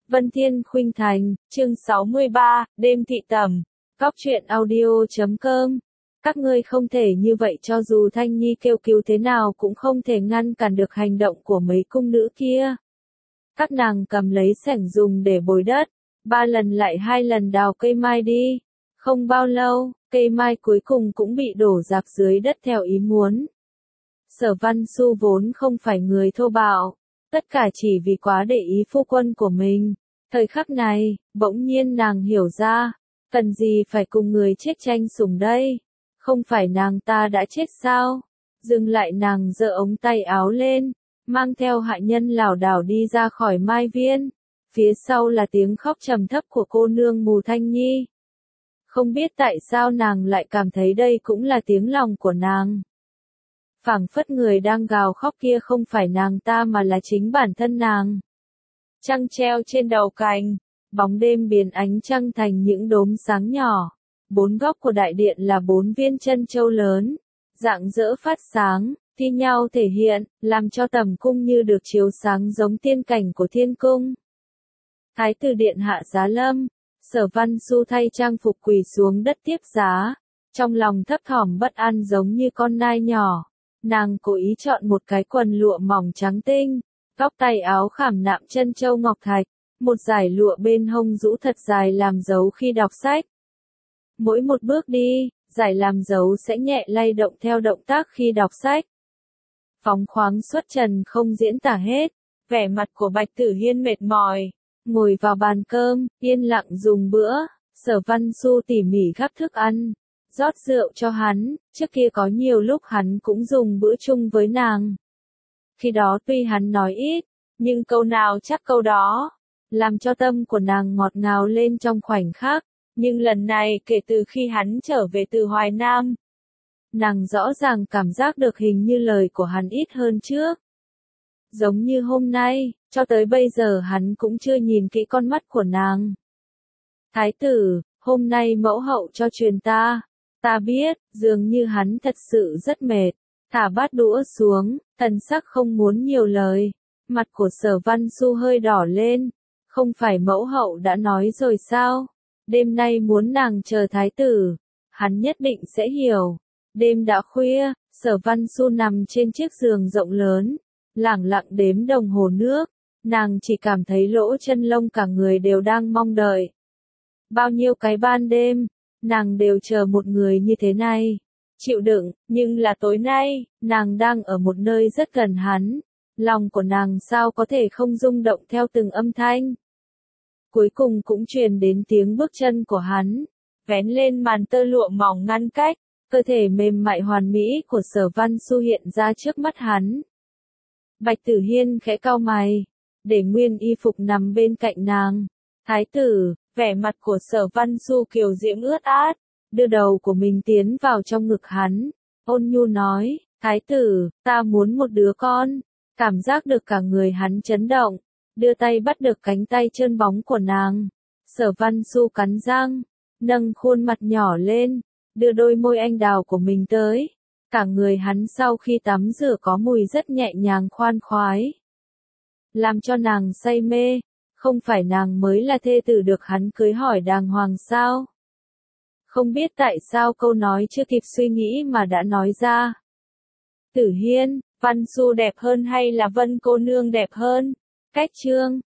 Vân Thiên Khuynh Thành, chương 63, đêm thị tẩm, Góc truyện audio.com. Các ngươi không thể như vậy, cho dù Thanh Nhi kêu cứu thế nào cũng không thể ngăn cản được hành động của mấy cung nữ kia. Các nàng cầm lấy xẻng dùng để bồi đất, 3 lần lại 2 lần đào cây mai đi. Không bao lâu, cây mai cuối cùng cũng bị đổ rạc dưới đất theo ý muốn. Sở Văn Xu vốn không phải người thô bạo, tất cả chỉ vì quá để ý phu quân của mình. Thời khắc này, bỗng nhiên nàng hiểu ra, cần gì phải cùng người chết tranh sủng đây? Không phải nàng ta đã chết sao? Dừng lại, nàng giơ ống tay áo lên, mang theo hạ nhân lảo đảo đi ra khỏi mai viên. Phía sau là tiếng khóc trầm thấp của cô nương mù Thanh Nhi. Không biết tại sao nàng lại cảm thấy đây cũng là tiếng lòng của nàng. Phảng phất người đang gào khóc kia không phải nàng ta mà là chính bản thân nàng. Trăng treo trên đầu cành, bóng đêm biến ánh trăng thành những đốm sáng nhỏ. 4 góc của đại điện là 4 viên chân châu lớn, rạng rỡ phát sáng, thi nhau thể hiện, làm cho tầm cung như được chiếu sáng giống tiên cảnh của thiên cung. Thái tử điện hạ giá lâm, Sở Văn Xu thay trang phục quỳ xuống đất tiếp giá, trong lòng thấp thỏm bất an giống như con nai nhỏ. Nàng cố ý chọn một cái quần lụa mỏng trắng tinh, góc tay áo khảm nạm chân châu ngọc thạch, một dải lụa bên hông rũ thật dài làm dấu khi đọc sách. Mỗi một bước đi, dải làm dấu sẽ nhẹ lay động theo động tác khi đọc sách. Phóng khoáng xuất trần không diễn tả hết, vẻ mặt của Bạch Tử Hiên mệt mỏi, ngồi vào bàn cơm, yên lặng dùng bữa. Sở Văn Xu tỉ mỉ gắp thức ăn, rót rượu cho hắn, trước kia có nhiều lúc hắn cũng dùng bữa chung với nàng. Khi đó tuy hắn nói ít, nhưng câu nào chắc câu đó, làm cho tâm của nàng ngọt ngào lên trong khoảnh khắc. Nhưng lần này kể từ khi hắn trở về từ Hoài Nam, nàng rõ ràng cảm giác được hình như lời của hắn ít hơn trước. Giống như hôm nay, cho tới bây giờ hắn cũng chưa nhìn kỹ con mắt của nàng. Thái tử, hôm nay mẫu hậu cho truyền ta. Ta biết, dường như hắn thật sự rất mệt. Thả bát đũa xuống, thần sắc không muốn nhiều lời. Mặt của Sở Văn Xu hơi đỏ lên. Không phải mẫu hậu đã nói rồi sao? Đêm nay muốn nàng chờ thái tử. Hắn nhất định sẽ hiểu. Đêm đã khuya, Sở Văn Xu nằm trên chiếc giường rộng lớn, lẳng lặng đếm đồng hồ nước. Nàng chỉ cảm thấy lỗ chân lông cả người đều đang mong đợi. Bao nhiêu cái ban đêm, nàng đều chờ một người như thế này. Chịu đựng, nhưng là tối nay, nàng đang ở một nơi rất gần hắn. Lòng của nàng sao có thể không rung động theo từng âm thanh. Cuối cùng cũng truyền đến tiếng bước chân của hắn, vén lên màn tơ lụa mỏng ngăn cách, cơ thể mềm mại hoàn mỹ của Sở Văn Xu hiện ra trước mắt hắn. Bạch Tử Hiên khẽ cau mày, để nguyên y phục nằm bên cạnh nàng. Thái tử, vẻ mặt của Sở Văn Xu kiều diễm ướt át, đưa đầu của mình tiến vào trong ngực hắn, ôn nhu nói, thái tử, ta muốn một đứa con. Cảm giác được cả người hắn chấn động, đưa tay bắt được cánh tay trơn bóng của nàng. Sở Văn Xu cắn răng, nâng khuôn mặt nhỏ lên, đưa đôi môi anh đào của mình tới. Cả người hắn sau khi tắm rửa có mùi rất nhẹ nhàng khoan khoái, làm cho nàng say mê. Không phải nàng mới là thê tử được hắn cưới hỏi đàng hoàng sao? Không biết tại sao câu nói chưa kịp suy nghĩ mà đã nói ra. Tử Hiên, Văn Xu đẹp hơn hay là Vân cô nương đẹp hơn? Cách chương